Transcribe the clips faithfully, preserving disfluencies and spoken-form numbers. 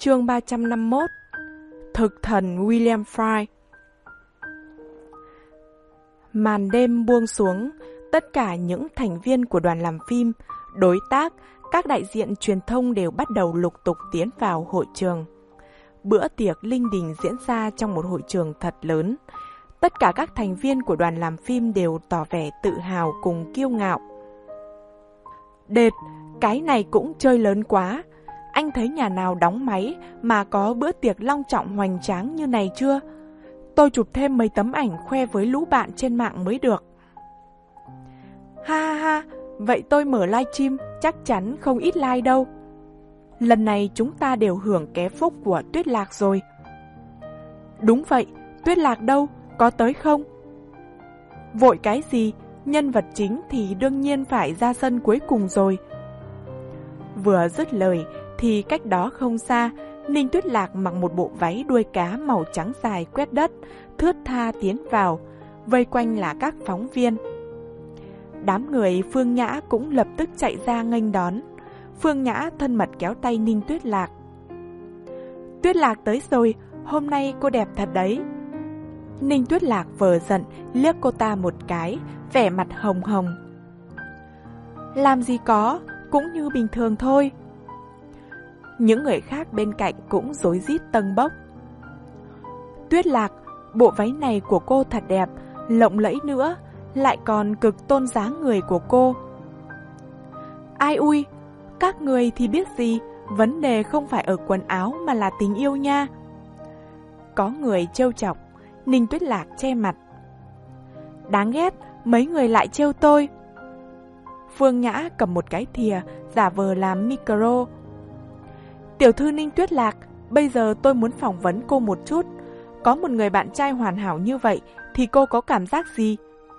Chương ba trăm năm mươi mốt. Thực thần William Fry. Màn đêm buông xuống, tất cả những thành viên của đoàn làm phim, đối tác, các đại diện truyền thông đều bắt đầu lục tục tiến vào hội trường. Bữa tiệc linh đình diễn ra trong một hội trường thật lớn. Tất cả các thành viên của đoàn làm phim đều tỏ vẻ tự hào cùng kiêu ngạo. Đệt, cái này cũng chơi lớn quá. Anh thấy nhà nào đóng máy mà có bữa tiệc long trọng hoành tráng như này chưa? Tôi chụp thêm mấy tấm ảnh khoe với lũ bạn trên mạng mới được. Ha ha ha, vậy tôi mở livestream chắc chắn không ít like đâu. Lần này chúng ta đều hưởng ké phúc của Tuyết Lạc rồi. Đúng vậy, Tuyết Lạc đâu, có tới không? Vội cái gì, nhân vật chính thì đương nhiên phải ra sân cuối cùng rồi. Vừa dứt lời thì cách đó không xa, Ninh Tuyết Lạc mặc một bộ váy đuôi cá màu trắng dài quét đất, thướt tha tiến vào, vây quanh là các phóng viên. Đám người Phương Nhã cũng lập tức chạy ra nghênh đón. Phương Nhã thân mật kéo tay Ninh Tuyết Lạc. Tuyết Lạc tới rồi, hôm nay cô đẹp thật đấy. Ninh Tuyết Lạc vờ giận liếc cô ta một cái, vẻ mặt hồng hồng. Làm gì có, cũng như bình thường thôi. Những người khác bên cạnh cũng rối rít tâng bốc. Tuyết Lạc, bộ váy này của cô thật đẹp, lộng lẫy nữa, lại còn cực tôn dáng người của cô. Ai ui, các người thì biết gì, vấn đề không phải ở quần áo mà là tình yêu nha. Có người trêu chọc, Ninh Tuyết Lạc che mặt. Đáng ghét, mấy người lại trêu tôi. Phương Nhã cầm một cái thìa, giả vờ làm micro. Tiểu thư Ninh Tuyết Lạc, bây giờ tôi muốn phỏng vấn cô một chút. Có một người bạn trai hoàn hảo như vậy thì cô có cảm giác gì?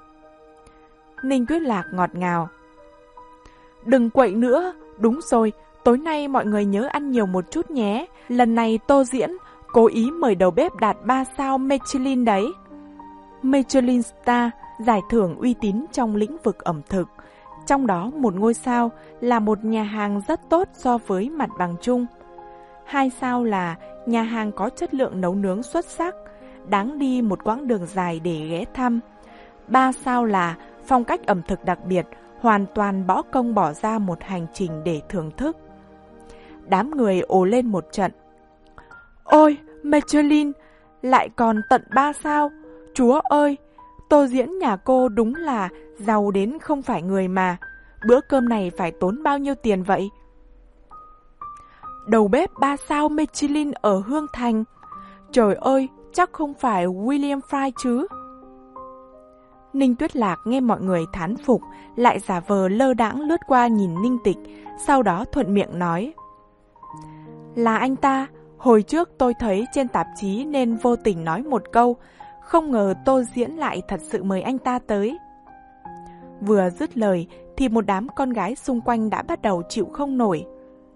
Ninh Tuyết Lạc ngọt ngào. Đừng quậy nữa, đúng rồi, tối nay mọi người nhớ ăn nhiều một chút nhé. Lần này tô diễn, cố ý mời đầu bếp đạt ba sao Michelin đấy. Michelin Star, giải thưởng uy tín trong lĩnh vực ẩm thực. Trong đó một ngôi sao là một nhà hàng rất tốt so với mặt bằng chung. Hai sao là nhà hàng có chất lượng nấu nướng xuất sắc, đáng đi một quãng đường dài để ghé thăm. Ba sao là phong cách ẩm thực đặc biệt, hoàn toàn bỏ công bỏ ra một hành trình để thưởng thức. Đám người ồ lên một trận. Ôi, Michelin, lại còn tận ba sao. Chúa ơi, tô diễn nhà cô đúng là giàu đến không phải người mà. Bữa cơm này phải tốn bao nhiêu tiền vậy? Đầu bếp ba sao Michelin ở Hương Thành. Trời ơi, chắc không phải William Fry chứ? Ninh Tuyết Lạc nghe mọi người thán phục, lại giả vờ lơ đãng lướt qua nhìn Ninh Tịch, sau đó thuận miệng nói. Là anh ta, hồi trước tôi thấy trên tạp chí nên vô tình nói một câu, không ngờ tô diễn lại thật sự mời anh ta tới. Vừa dứt lời thì một đám con gái xung quanh đã bắt đầu chịu không nổi.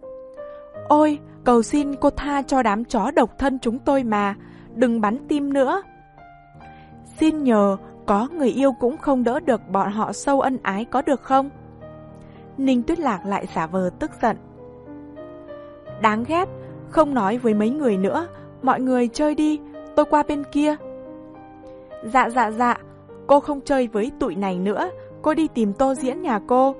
Ôi, cầu xin cô tha cho đám chó độc thân chúng tôi mà, đừng bắn tim nữa. Xin nhờ, có người yêu cũng không đỡ được bọn họ sâu ân ái có được không? Ninh Tuyết Lạc lại giả vờ tức giận. Đáng ghét, không nói với mấy người nữa, mọi người chơi đi, tôi qua bên kia. Dạ dạ dạ, cô không chơi với tụi này nữa, cô đi tìm tô diễn nhà cô.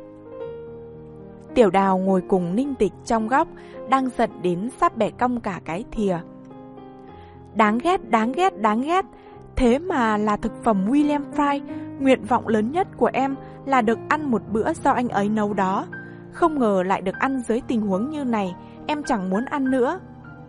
Tiểu Đào ngồi cùng Ninh Tịch trong góc, đang giận đến sắp bẻ cong cả cái thìa. Đáng ghét, đáng ghét, đáng ghét, thế mà là thực phẩm William Fry, nguyện vọng lớn nhất của em là được ăn một bữa do anh ấy nấu đó. Không ngờ lại được ăn dưới tình huống như này, em chẳng muốn ăn nữa.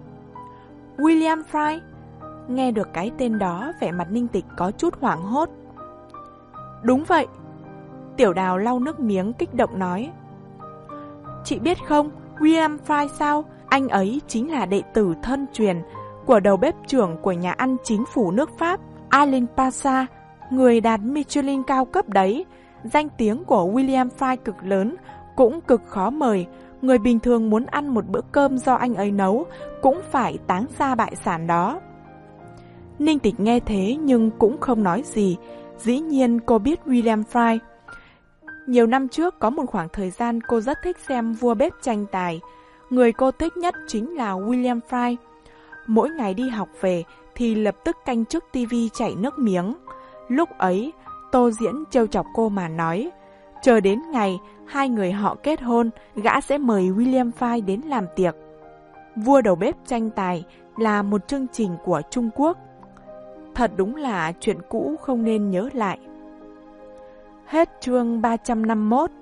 William Fry? Nghe được cái tên đó, vẻ mặt Ninh Tịch có chút hoảng hốt. Đúng vậy. Tiểu Đào lau nước miếng kích động nói. Chị biết không, William Fry sao? Anh ấy chính là đệ tử thân truyền của đầu bếp trưởng của nhà ăn chính phủ nước Pháp, Alain Passa, người đạt Michelin cao cấp đấy. Danh tiếng của William Fry cực lớn, cũng cực khó mời. Người bình thường muốn ăn một bữa cơm do anh ấy nấu cũng phải táng ra bại sản đó. Ninh Tịch nghe thế nhưng cũng không nói gì. Dĩ nhiên cô biết William Fry. Nhiều năm trước có một khoảng thời gian cô rất thích xem vua bếp tranh tài. Người cô thích nhất chính là William Fry. Mỗi ngày đi học về thì lập tức canh trước tivi chảy nước miếng. Lúc ấy, Tô Diễn trêu chọc cô mà nói, chờ đến ngày hai người họ kết hôn, gã sẽ mời William Fry đến làm tiệc. Vua đầu bếp tranh tài là một chương trình của Trung Quốc. Thật đúng là chuyện cũ không nên nhớ lại. Hết chương ba trăm năm mươi mốt.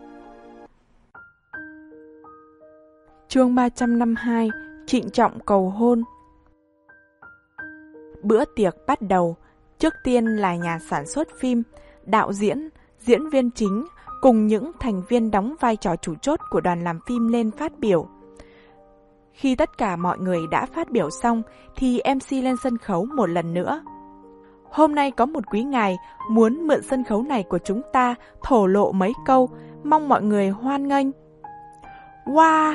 Chương ba trăm năm mươi hai, trịnh trọng cầu hôn. Bữa tiệc bắt đầu, trước tiên là nhà sản xuất phim, đạo diễn, diễn viên chính cùng những thành viên đóng vai trò chủ chốt của đoàn làm phim lên phát biểu. Khi tất cả mọi người đã phát biểu xong thì em xê lên sân khấu một lần nữa. Hôm nay có một quý ngài muốn mượn sân khấu này của chúng ta thổ lộ mấy câu, mong mọi người hoan nghênh. Wow!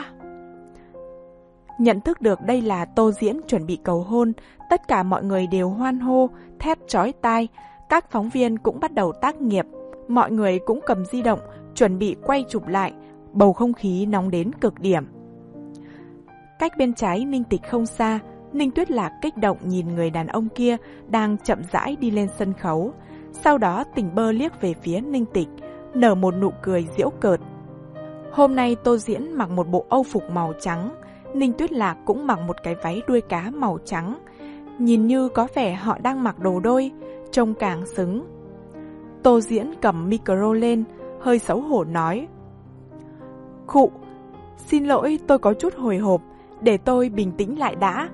Nhận thức được đây là Tô Diễn chuẩn bị cầu hôn, tất cả mọi người đều hoan hô, thét chói tai. Các phóng viên cũng bắt đầu tác nghiệp, mọi người cũng cầm di động, chuẩn bị quay chụp lại, bầu không khí nóng đến cực điểm. Cách bên trái Ninh Tịch không xa, Ninh Tuyết Lạc kích động nhìn người đàn ông kia đang chậm rãi đi lên sân khấu. Sau đó tình bơ liếc về phía Ninh Tịch, nở một nụ cười giễu cợt. Hôm nay Tô Diễn mặc một bộ âu phục màu trắng, Ninh Tuyết Lạc cũng mặc một cái váy đuôi cá màu trắng. Nhìn như có vẻ họ đang mặc đồ đôi, trông càng xứng. Tô Diễn cầm micro lên, hơi xấu hổ nói. Khụ, xin lỗi tôi có chút hồi hộp, để tôi bình tĩnh lại đã.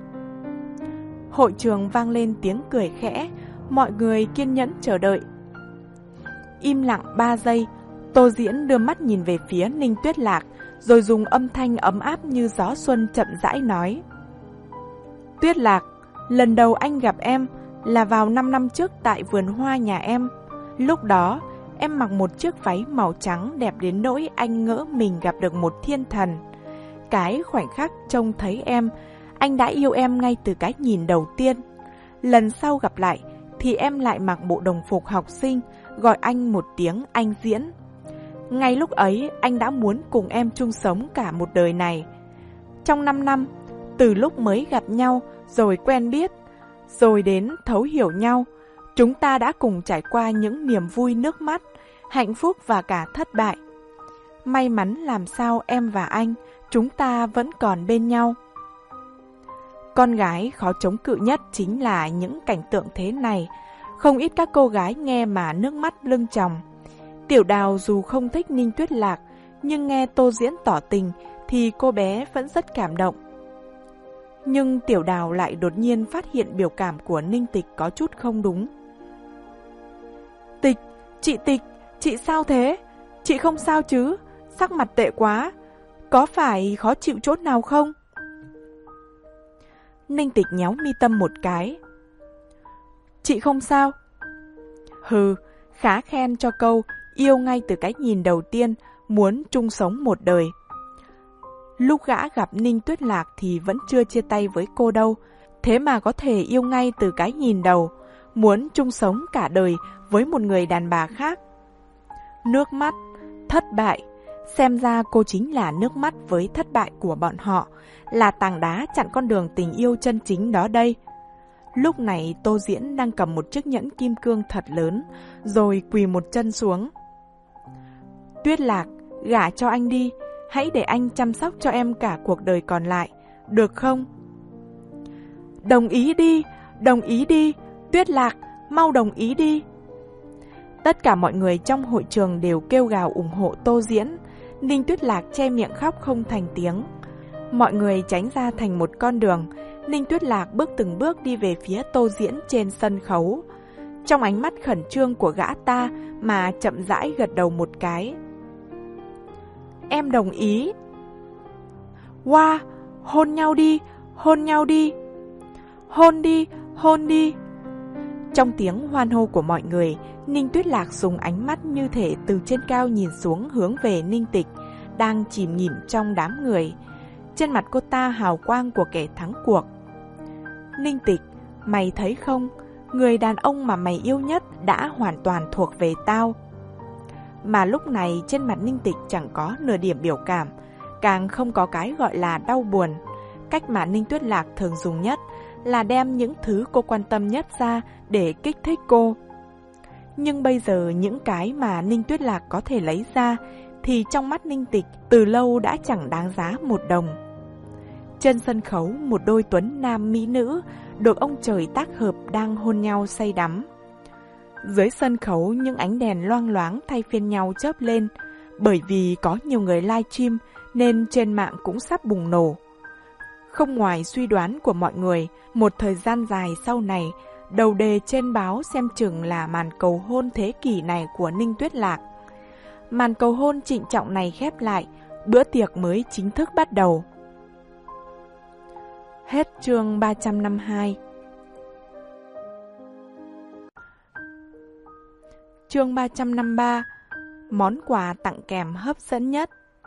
Hội trường vang lên tiếng cười khẽ, mọi người kiên nhẫn chờ đợi. Im lặng ba giây, Tô Diễn đưa mắt nhìn về phía Ninh Tuyết Lạc, rồi dùng âm thanh ấm áp như gió xuân chậm rãi nói. Tuyết Lạc, lần đầu anh gặp em là vào năm năm trước tại vườn hoa nhà em. Lúc đó, em mặc một chiếc váy màu trắng đẹp đến nỗi anh ngỡ mình gặp được một thiên thần. Cái khoảnh khắc trông thấy em, anh đã yêu em ngay từ cái nhìn đầu tiên. Lần sau gặp lại, thì em lại mặc bộ đồng phục học sinh, gọi anh một tiếng anh Diễn. Ngay lúc ấy, anh đã muốn cùng em chung sống cả một đời này. Trong năm năm, từ lúc mới gặp nhau, rồi quen biết, rồi đến thấu hiểu nhau, chúng ta đã cùng trải qua những niềm vui nước mắt, hạnh phúc và cả thất bại. May mắn làm sao em và anh, chúng ta vẫn còn bên nhau. Con gái khó chống cự nhất chính là những cảnh tượng thế này. Không ít các cô gái nghe mà nước mắt lưng tròng. Tiểu Đào dù không thích Ninh Tuyết Lạc, nhưng nghe Tô Diễn tỏ tình thì cô bé vẫn rất cảm động. Nhưng Tiểu Đào lại đột nhiên phát hiện biểu cảm của Ninh Tịch có chút không đúng. Tịch, chị Tịch, chị sao thế? Chị không sao chứ? Sắc mặt tệ quá. Có phải khó chịu chốt nào không? Ninh Tịch nhéo mi tâm một cái. Chị không sao. Hừ, khá khen cho câu yêu ngay từ cái nhìn đầu tiên, muốn chung sống một đời. Lúc gã gặp Ninh Tuyết Lạc thì vẫn chưa chia tay với cô đâu, thế mà có thể yêu ngay từ cái nhìn đầu, muốn chung sống cả đời với một người đàn bà khác. Nước mắt, thất bại, xem ra cô chính là nước mắt với thất bại của bọn họ, là tảng đá chặn con đường tình yêu chân chính đó đây. Lúc này Tô Diễn đang cầm một chiếc nhẫn kim cương thật lớn, rồi quỳ một chân xuống. Tuyết Lạc, gả cho anh đi, hãy để anh chăm sóc cho em cả cuộc đời còn lại, được không? Đồng ý đi, đồng ý đi, Tuyết Lạc, mau đồng ý đi. Tất cả mọi người trong hội trường đều kêu gào ủng hộ Tô Diễn. Ninh Tuyết Lạc che miệng khóc không thành tiếng. Mọi người tránh ra thành một con đường. Ninh Tuyết Lạc bước từng bước đi về phía Tô Diễn trên sân khấu. Trong ánh mắt khẩn trương của gã ta mà chậm rãi gật đầu một cái. Em đồng ý. Wow, hôn nhau đi, hôn nhau đi. Hôn đi, hôn đi. Trong tiếng hoan hô của mọi người, Ninh Tuyết Lạc dùng ánh mắt như thể từ trên cao nhìn xuống hướng về Ninh Tịch, đang chìm nghỉm trong đám người. Trên mặt cô ta hào quang của kẻ thắng cuộc. Ninh Tịch, mày thấy không, người đàn ông mà mày yêu nhất đã hoàn toàn thuộc về tao. Mà lúc này trên mặt Ninh Tịch chẳng có nửa điểm biểu cảm. càng không có cái gọi là đau buồn. Cách mà Ninh Tuyết Lạc thường dùng nhất là đem những thứ cô quan tâm nhất ra để kích thích cô. Nhưng bây giờ những cái mà Ninh Tuyết Lạc có thể lấy ra thì trong mắt Ninh Tịch từ lâu đã chẳng đáng giá một đồng. Trên sân khấu, một đôi tuấn nam mỹ nữ được ông trời tác hợp đang hôn nhau say đắm. Dưới sân khấu, những ánh đèn loang loáng thay phiên nhau chớp lên. Bởi vì có nhiều người livestream nên trên mạng cũng sắp bùng nổ. Không ngoài suy đoán của mọi người, một thời gian dài sau này, đầu đề trên báo xem chừng là màn cầu hôn thế kỷ này của Ninh Tuyết Lạc. Màn cầu hôn trịnh trọng này khép lại, bữa tiệc mới chính thức bắt đầu. Hết chương ba trăm năm mươi hai. Chương ba trăm năm mươi ba. Món quà tặng kèm hấp dẫn nhất.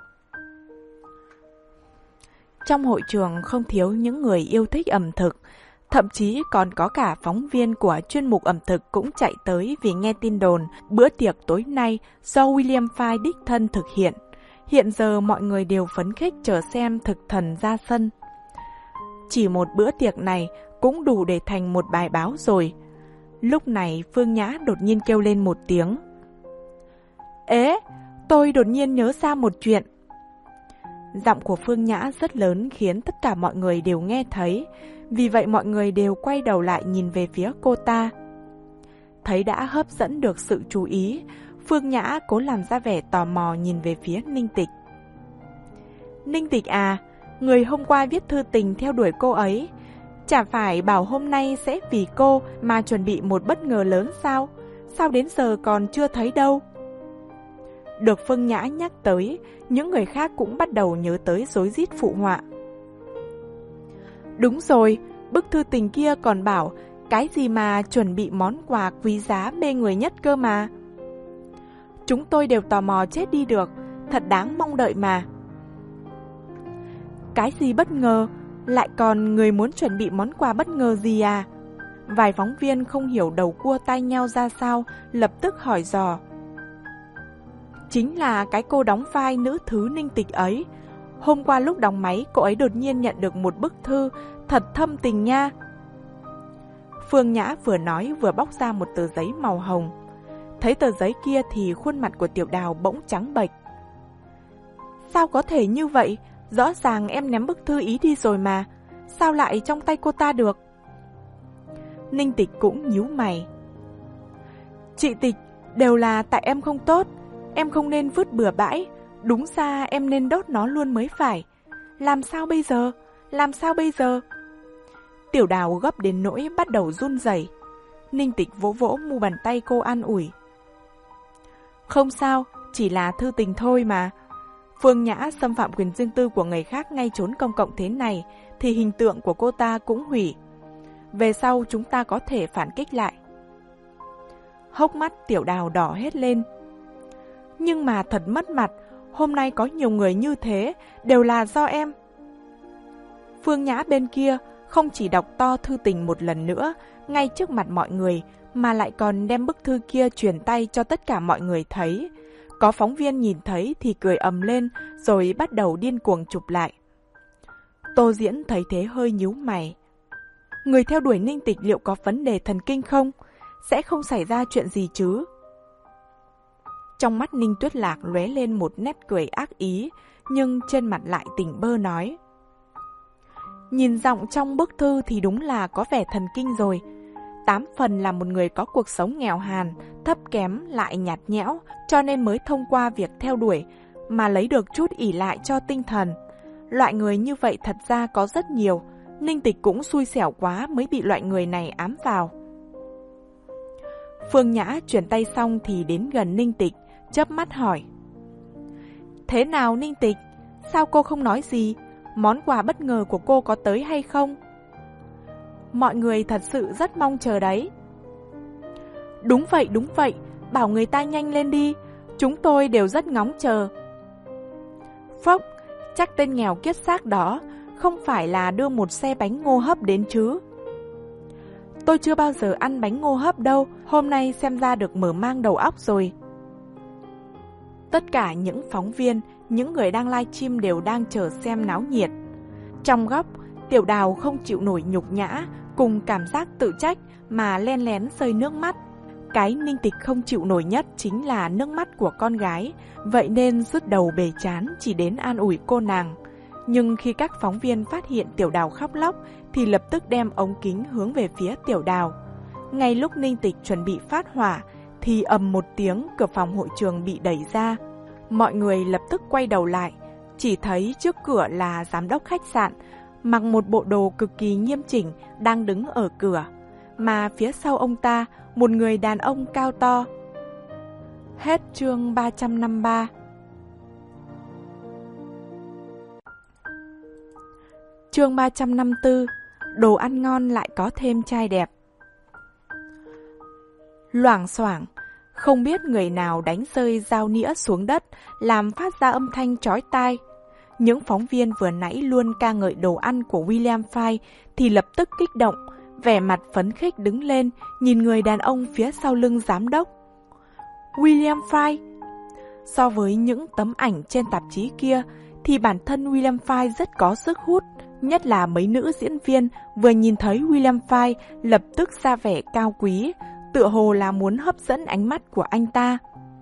Trong hội trường không thiếu những người yêu thích ẩm thực, thậm chí còn có cả phóng viên của chuyên mục ẩm thực cũng chạy tới vì nghe tin đồn bữa tiệc tối nay do William Fay đích thân thực hiện. Hiện giờ mọi người đều phấn khích chờ xem thực thần ra sân. Chỉ một bữa tiệc này cũng đủ để thành một bài báo rồi. Lúc này Phương Nhã đột nhiên kêu lên một tiếng. Ế, tôi đột nhiên nhớ ra một chuyện. Giọng của Phương Nhã rất lớn khiến tất cả mọi người đều nghe thấy, vì vậy mọi người đều quay đầu lại nhìn về phía cô ta. Thấy đã hấp dẫn được sự chú ý, Phương Nhã cố làm ra vẻ tò mò nhìn về phía Ninh Tịch. Ninh Tịch à, người hôm qua viết thư tình theo đuổi cô ấy, chả phải bảo hôm nay sẽ vì cô mà chuẩn bị một bất ngờ lớn sao? Sao đến giờ còn chưa thấy đâu? Được Phương Nhã nhắc tới, những người khác cũng bắt đầu nhớ tới rối rít phụ họa. Đúng rồi, bức thư tình kia còn bảo cái gì mà chuẩn bị món quà quý giá mê người nhất cơ mà. Chúng tôi đều tò mò chết đi được, thật đáng mong đợi mà. Cái gì bất ngờ, lại còn người muốn chuẩn bị món quà bất ngờ gì à? Vài phóng viên không hiểu đầu cua tai nhau ra sao, lập tức hỏi dò. Chính là cái cô đóng vai nữ thứ Ninh Tịch ấy. Hôm qua lúc đóng máy, cô ấy đột nhiên nhận được một bức thư, thật thâm tình nha. Phương Nhã vừa nói vừa bóc ra một tờ giấy màu hồng. Thấy tờ giấy kia thì khuôn mặt của Tiểu Đào bỗng trắng bệch. Sao có thể như vậy? Rõ ràng em ném bức thư ý đi rồi mà. Sao lại trong tay cô ta được? Ninh Tịch cũng nhíu mày. Chị Tịch, đều là tại em không tốt. Em không nên vứt bừa bãi. Đúng ra em nên đốt nó luôn mới phải. Làm sao bây giờ? Làm sao bây giờ? Tiểu Đào gấp đến nỗi bắt đầu run rẩy. Ninh Tịch vỗ vỗ mu bàn tay cô an ủi. Không sao, chỉ là thư tình thôi mà. Phương Nhã xâm phạm quyền riêng tư của người khác ngay chốn công cộng thế này thì hình tượng của cô ta cũng hủy. Về sau chúng ta có thể phản kích lại. Hốc mắt Tiểu Đào đỏ hết lên. Nhưng mà thật mất mặt, hôm nay có nhiều người như thế, đều là do em. Phương Nhã bên kia không chỉ đọc to thư tình một lần nữa, ngay trước mặt mọi người, mà lại còn đem bức thư kia truyền tay cho tất cả mọi người thấy. Có phóng viên nhìn thấy thì cười ầm lên, rồi bắt đầu điên cuồng chụp lại. Tô Diễn thấy thế hơi nhíu mày. Người theo đuổi Ninh Tịch liệu có vấn đề thần kinh không? Sẽ không xảy ra chuyện gì chứ? Trong mắt Ninh Tuyết Lạc lóe lên một nét cười ác ý, nhưng trên mặt lại tỉnh bơ nói. Nhìn giọng trong bức thư thì đúng là có vẻ thần kinh rồi. Tám phần là một người có cuộc sống nghèo hàn, thấp kém lại nhạt nhẽo, cho nên mới thông qua việc theo đuổi mà lấy được chút ỷ lại cho tinh thần. Loại người như vậy thật ra có rất nhiều, Ninh Tịch cũng xui xẻo quá mới bị loại người này ám vào. Phương Nhã chuyển tay xong thì đến gần Ninh Tịch, chớp mắt hỏi. Thế nào Ninh Tịch? Sao cô không nói gì? Món quà bất ngờ của cô có tới hay không? Mọi người thật sự rất mong chờ đấy. Đúng vậy, đúng vậy, bảo người ta nhanh lên đi, chúng tôi đều rất ngóng chờ. Phốc, chắc tên nghèo kiết xác đó không phải là đưa một xe bánh ngô hấp đến chứ? Tôi chưa bao giờ ăn bánh ngô hấp đâu, hôm nay xem ra được mở mang đầu óc rồi. Tất cả những phóng viên những người đang livestream đều đang chờ xem náo nhiệt. Trong góc, Tiểu Đào không chịu nổi nhục nhã cùng cảm giác tự trách mà len lén rơi nước mắt. Cái Ninh Tịch không chịu nổi nhất chính là nước mắt của con gái, vậy nên rút đầu bề chán chỉ đến an ủi cô nàng. Nhưng khi các phóng viên phát hiện Tiểu Đào khóc lóc thì lập tức đem ống kính hướng về phía Tiểu Đào. Ngay lúc Ninh Tịch chuẩn bị phát hỏa thì ầm một tiếng, cửa phòng hội trường bị đẩy ra. Mọi người lập tức quay đầu lại, chỉ thấy trước cửa là giám đốc khách sạn, mặc một bộ đồ cực kỳ nghiêm chỉnh đang đứng ở cửa, mà phía sau ông ta một người đàn ông cao to. Hết chương ba trăm năm mươi ba. Chương ba trăm năm mươi tư. Đồ ăn ngon lại có thêm trai đẹp. Loảng xoảng, không biết người nào đánh rơi dao nĩa xuống đất, làm phát ra âm thanh chói tai. Những phóng viên vừa nãy luôn ca ngợi đồ ăn của William Fay thì lập tức kích động, vẻ mặt phấn khích đứng lên, nhìn người đàn ông phía sau lưng giám đốc. William Fay. So với những tấm ảnh trên tạp chí kia thì bản thân William Fay rất có sức hút, nhất là mấy nữ diễn viên vừa nhìn thấy William Fay lập tức ra vẻ cao quý, tựa hồ là muốn hấp dẫn ánh mắt của anh ta.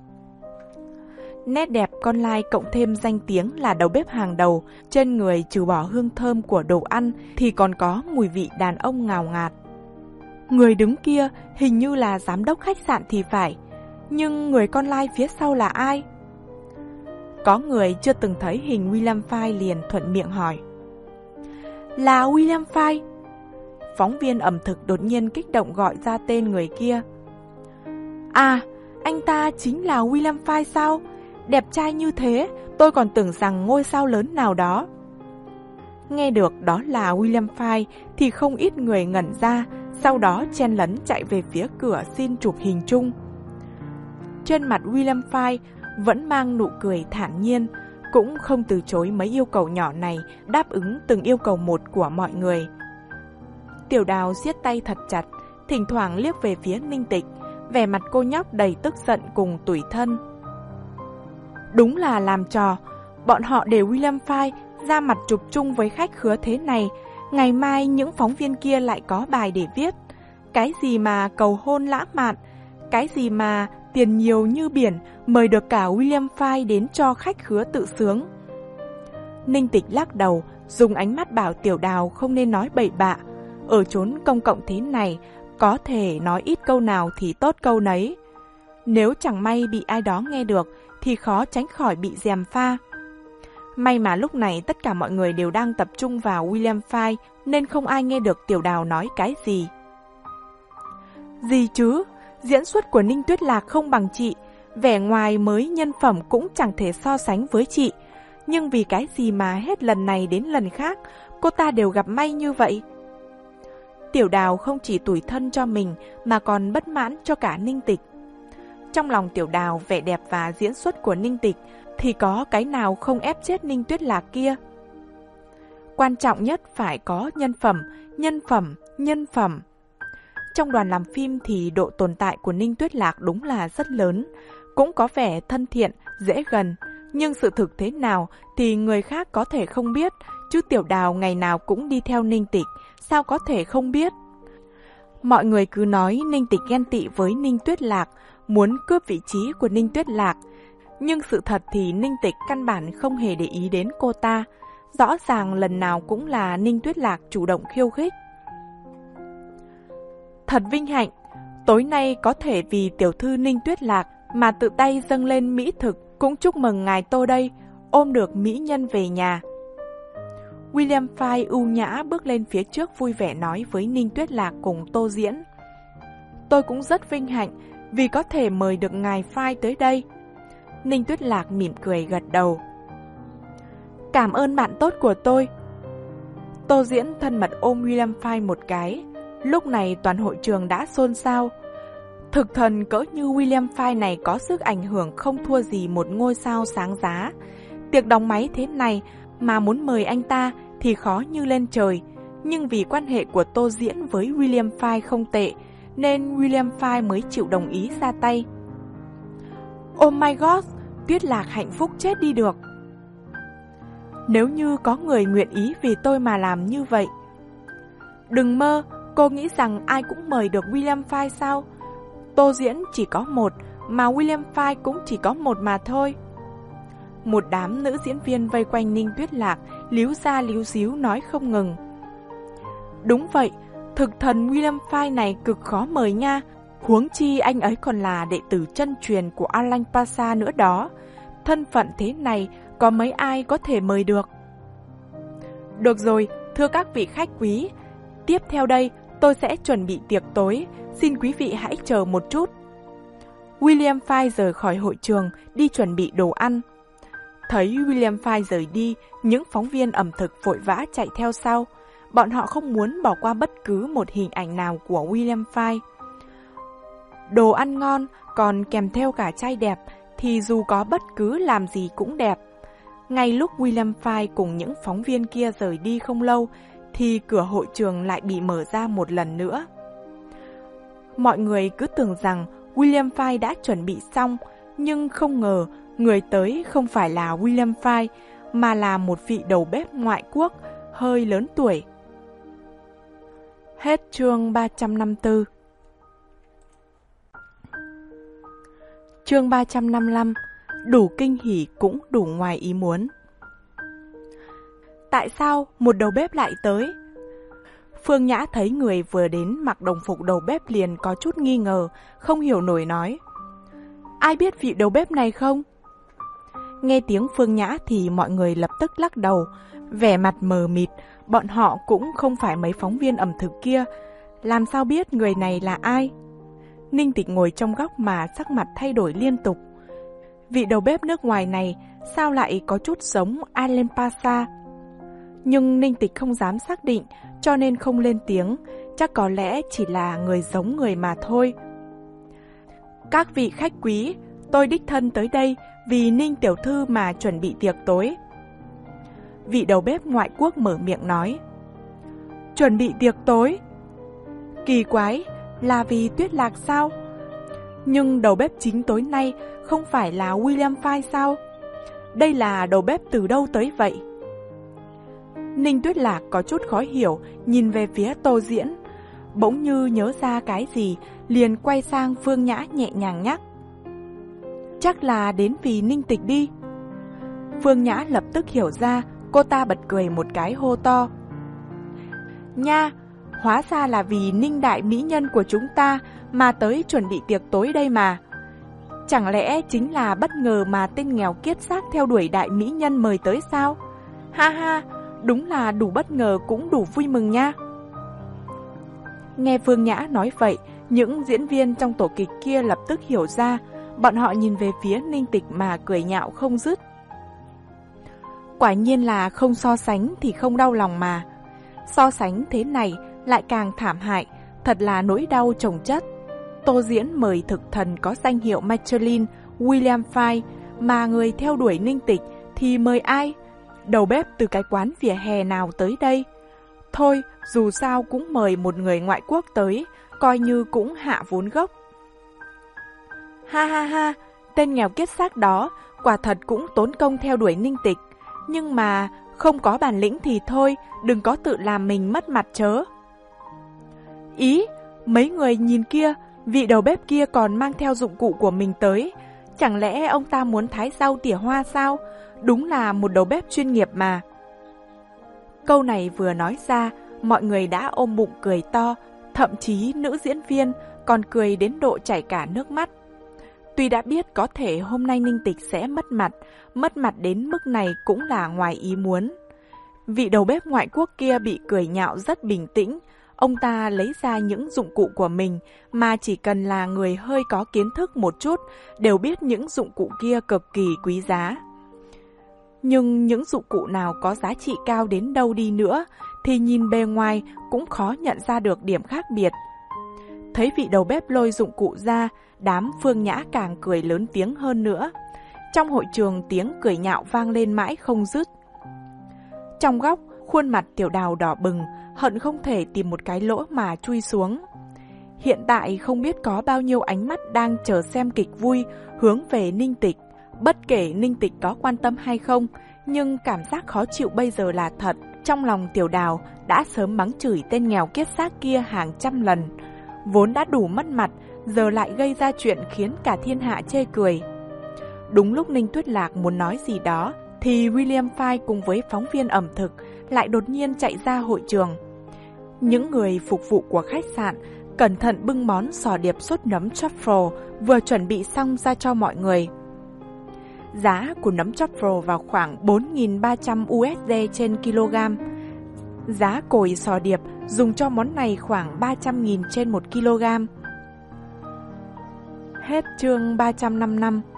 Nét đẹp con lai cộng thêm danh tiếng là đầu bếp hàng đầu, trên người trừ bỏ hương thơm của đồ ăn thì còn có mùi vị đàn ông ngào ngạt. Người đứng kia hình như là giám đốc khách sạn thì phải, nhưng người con lai phía sau là ai? Có người chưa từng thấy hình William Fay liền thuận miệng hỏi. Là William Fay. Phóng viên ẩm thực đột nhiên kích động gọi ra tên người kia. À, anh ta chính là William Fay sao? Đẹp trai như thế, tôi còn tưởng rằng ngôi sao lớn nào đó. Nghe được đó là William Fay thì không ít người ngẩn ra, sau đó chen lấn chạy về phía cửa xin chụp hình chung. Trên mặt William Fay vẫn mang nụ cười thản nhiên, cũng không từ chối mấy yêu cầu nhỏ này, đáp ứng từng yêu cầu một của mọi người. Tiểu Đào siết tay thật chặt, thỉnh thoảng liếc về phía Ninh Tịch, vẻ mặt cô nhóc đầy tức giận cùng tủi thân. Đúng là làm trò, bọn họ để William Fay ra mặt chụp chung với khách khứa thế này, ngày mai những phóng viên kia lại có bài để viết. Cái gì mà cầu hôn lãng mạn, cái gì mà tiền nhiều như biển, mời được cả William Fay đến cho khách khứa tự sướng. Ninh Tịch lắc đầu, dùng ánh mắt bảo Tiểu Đào không nên nói bậy bạ. Ở chốn công cộng thế này, có thể nói ít câu nào thì tốt câu nấy. Nếu chẳng may bị ai đó nghe được, thì khó tránh khỏi bị gièm pha. May mà lúc này tất cả mọi người đều đang tập trung vào William Fay, nên không ai nghe được Tiểu Đào nói cái gì. Gì chứ? Diễn xuất của Ninh Tuyết Lạc không bằng chị, vẻ ngoài mới nhân phẩm cũng chẳng thể so sánh với chị. Nhưng vì cái gì mà hết lần này đến lần khác, cô ta đều gặp may như vậy? Tiểu Đào không chỉ tủi thân cho mình mà còn bất mãn cho cả Ninh Tịch. Trong lòng Tiểu Đào, vẻ đẹp và diễn xuất của Ninh Tịch thì có cái nào không ép chết Ninh Tuyết Lạc kia. Quan trọng nhất phải có nhân phẩm, nhân phẩm, nhân phẩm. Trong đoàn làm phim thì độ tồn tại của Ninh Tuyết Lạc đúng là rất lớn, cũng có vẻ thân thiện, dễ gần. Nhưng sự thực thế nào thì người khác có thể không biết, chứ Tiểu Đào ngày nào cũng đi theo Ninh Tịch, sao có thể không biết. Mọi người cứ nói Ninh Tịch ghen tị với Ninh Tuyết Lạc, muốn cướp vị trí của Ninh Tuyết Lạc. Nhưng sự thật thì Ninh Tịch căn bản không hề để ý đến cô ta. Rõ ràng lần nào cũng là Ninh Tuyết Lạc chủ động khiêu khích. Thật vinh hạnh, tối nay có thể vì tiểu thư Ninh Tuyết Lạc mà tự tay dâng lên mỹ thực, cũng chúc mừng ngài Tô đây, ôm được mỹ nhân về nhà. William Fay ưu nhã bước lên phía trước vui vẻ nói với Ninh Tuyết Lạc cùng Tô Diễn. Tôi cũng rất vinh hạnh vì có thể mời được ngài Fay tới đây. Ninh Tuyết Lạc mỉm cười gật đầu. Cảm ơn bạn tốt của tôi. Tô Diễn thân mật ôm William Fay một cái. Lúc này toàn hội trường đã xôn xao. Thực thần cỡ như William Fay này có sức ảnh hưởng không thua gì một ngôi sao sáng giá. Tiệc đóng máy thế này mà muốn mời anh ta thì khó như lên trời. Nhưng vì quan hệ của Tô Diễn với William Fay không tệ, nên William Fay mới chịu đồng ý ra tay. Oh my god, Tuyết Lạc hạnh phúc chết đi được. Nếu như có người nguyện ý vì tôi mà làm như vậy. Đừng mơ, cô nghĩ rằng ai cũng mời được William Fay sao? Tô diễn chỉ có một, mà William Fay cũng chỉ có một mà thôi. Một đám nữ diễn viên vây quanh Ninh Tuyết Lạc, líu ra líu díu nói không ngừng. Đúng vậy, thực thần William Fay này cực khó mời nha. Huống chi anh ấy còn là đệ tử chân truyền của Alain Pasha nữa đó. Thân phận thế này, có mấy ai có thể mời được. Được rồi, thưa các vị khách quý, tiếp theo đây tôi sẽ chuẩn bị tiệc tối, xin quý vị hãy chờ một chút. William Fay rời khỏi hội trường, đi chuẩn bị đồ ăn. Thấy William Fay rời đi, những phóng viên ẩm thực vội vã chạy theo sau. Bọn họ không muốn bỏ qua bất cứ một hình ảnh nào của William Fay. Đồ ăn ngon, còn kèm theo cả trai đẹp, thì dù có bất cứ làm gì cũng đẹp. Ngay lúc William Fay cùng những phóng viên kia rời đi không lâu, thì cửa hội trường lại bị mở ra một lần nữa. Mọi người cứ tưởng rằng William Fay đã chuẩn bị xong, nhưng không ngờ người tới không phải là William Fay, mà là một vị đầu bếp ngoại quốc, hơi lớn tuổi. Hết chương ba trăm năm mươi tư. Chương ba trăm năm mươi lăm. Đủ kinh hỉ cũng đủ ngoài ý muốn. Tại sao một đầu bếp lại tới? Phương Nhã thấy người vừa đến mặc đồng phục đầu bếp liền có chút nghi ngờ, không hiểu nổi nói. Ai biết vị đầu bếp này không? Nghe tiếng Phương Nhã thì mọi người lập tức lắc đầu, vẻ mặt mờ mịt, bọn họ cũng không phải mấy phóng viên ẩm thực kia, làm sao biết người này là ai? Ninh Tịch ngồi trong góc mà sắc mặt thay đổi liên tục. Vị đầu bếp nước ngoài này sao lại có chút giống Alain Pasha? Nhưng Ninh Tịch không dám xác định, cho nên không lên tiếng, chắc có lẽ chỉ là người giống người mà thôi. Các vị khách quý, tôi đích thân tới đây vì Ninh tiểu thư mà chuẩn bị tiệc tối. Vị đầu bếp ngoại quốc mở miệng nói. Chuẩn bị tiệc tối? Kỳ quái, là vì Tuyết Lạc sao? Nhưng đầu bếp chính tối nay không phải là William Fay sao? Đây là đầu bếp từ đâu tới vậy? Ninh Tuyết Lạc có chút khó hiểu, nhìn về phía Tô Diễn. Bỗng như nhớ ra cái gì, liền quay sang Phương Nhã nhẹ nhàng nhắc. Chắc là đến vì Ninh Tịch đi. Phương Nhã lập tức hiểu ra, cô ta bật cười một cái hô to. Nha, hóa ra là vì Ninh đại mỹ nhân của chúng ta mà tới chuẩn bị tiệc tối đây mà. Chẳng lẽ chính là bất ngờ mà tên nghèo kiết xác theo đuổi đại mỹ nhân mời tới sao? Ha ha, đúng là đủ bất ngờ cũng đủ vui mừng nha. Nghe Phương Nhã nói vậy, những diễn viên trong tổ kịch kia lập tức hiểu ra, bọn họ nhìn về phía Ninh Tịch mà cười nhạo không dứt. Quả nhiên là không so sánh thì không đau lòng mà. So sánh thế này lại càng thảm hại, thật là nỗi đau chồng chất. Tô Diễn mời thực thần có danh hiệu Michelin, William Fay, mà người theo đuổi Ninh Tịch thì mời ai? Đầu bếp từ cái quán vỉa hè nào tới đây? Thôi, dù sao cũng mời một người ngoại quốc tới, coi như cũng hạ vốn gốc. Ha ha ha, tên nghèo kiết xác đó, quả thật cũng tốn công theo đuổi Ninh Tịch. Nhưng mà, không có bản lĩnh thì thôi, đừng có tự làm mình mất mặt chớ. Ý, mấy người nhìn kia, vị đầu bếp kia còn mang theo dụng cụ của mình tới. Chẳng lẽ ông ta muốn thái rau tỉa hoa sao? Đúng là một đầu bếp chuyên nghiệp mà. Câu này vừa nói ra, mọi người đã ôm bụng cười to, thậm chí nữ diễn viên còn cười đến độ chảy cả nước mắt. Tuy đã biết có thể hôm nay Ninh Tịch sẽ mất mặt, mất mặt đến mức này cũng là ngoài ý muốn. Vị đầu bếp ngoại quốc kia bị cười nhạo rất bình tĩnh, ông ta lấy ra những dụng cụ của mình mà chỉ cần là người hơi có kiến thức một chút đều biết những dụng cụ kia cực kỳ quý giá. Nhưng những dụng cụ nào có giá trị cao đến đâu đi nữa thì nhìn bề ngoài cũng khó nhận ra được điểm khác biệt. Thấy vị đầu bếp lôi dụng cụ ra, đám Phương Nhã càng cười lớn tiếng hơn nữa. Trong hội trường tiếng cười nhạo vang lên mãi không dứt. Trong góc, khuôn mặt Tiểu Đào đỏ bừng, hận không thể tìm một cái lỗ mà chui xuống. Hiện tại không biết có bao nhiêu ánh mắt đang chờ xem kịch vui hướng về Ninh Tịch. Bất kể Ninh Tịch có quan tâm hay không, Nhưng cảm giác khó chịu bây giờ là thật. Trong lòng Tiểu Đào đã sớm mắng chửi tên nghèo kiết xác kia hàng trăm lần. Vốn đã đủ mất mặt, giờ lại gây ra chuyện khiến cả thiên hạ chê cười. Đúng lúc Ninh Tuyết Lạc muốn nói gì đó, thì William Fay cùng với phóng viên ẩm thực lại đột nhiên chạy ra hội trường. Những người phục vụ của khách sạn cẩn thận bưng món sò điệp sốt nấm truffle vừa chuẩn bị xong ra cho mọi người. Giá của nấm truffle vào khoảng bốn nghìn ba trăm u ét đê trên kg. Giá cồi sò điệp dùng cho món này khoảng ba trăm nghìn trên một kg. Hết chương ba trăm năm mươi lăm.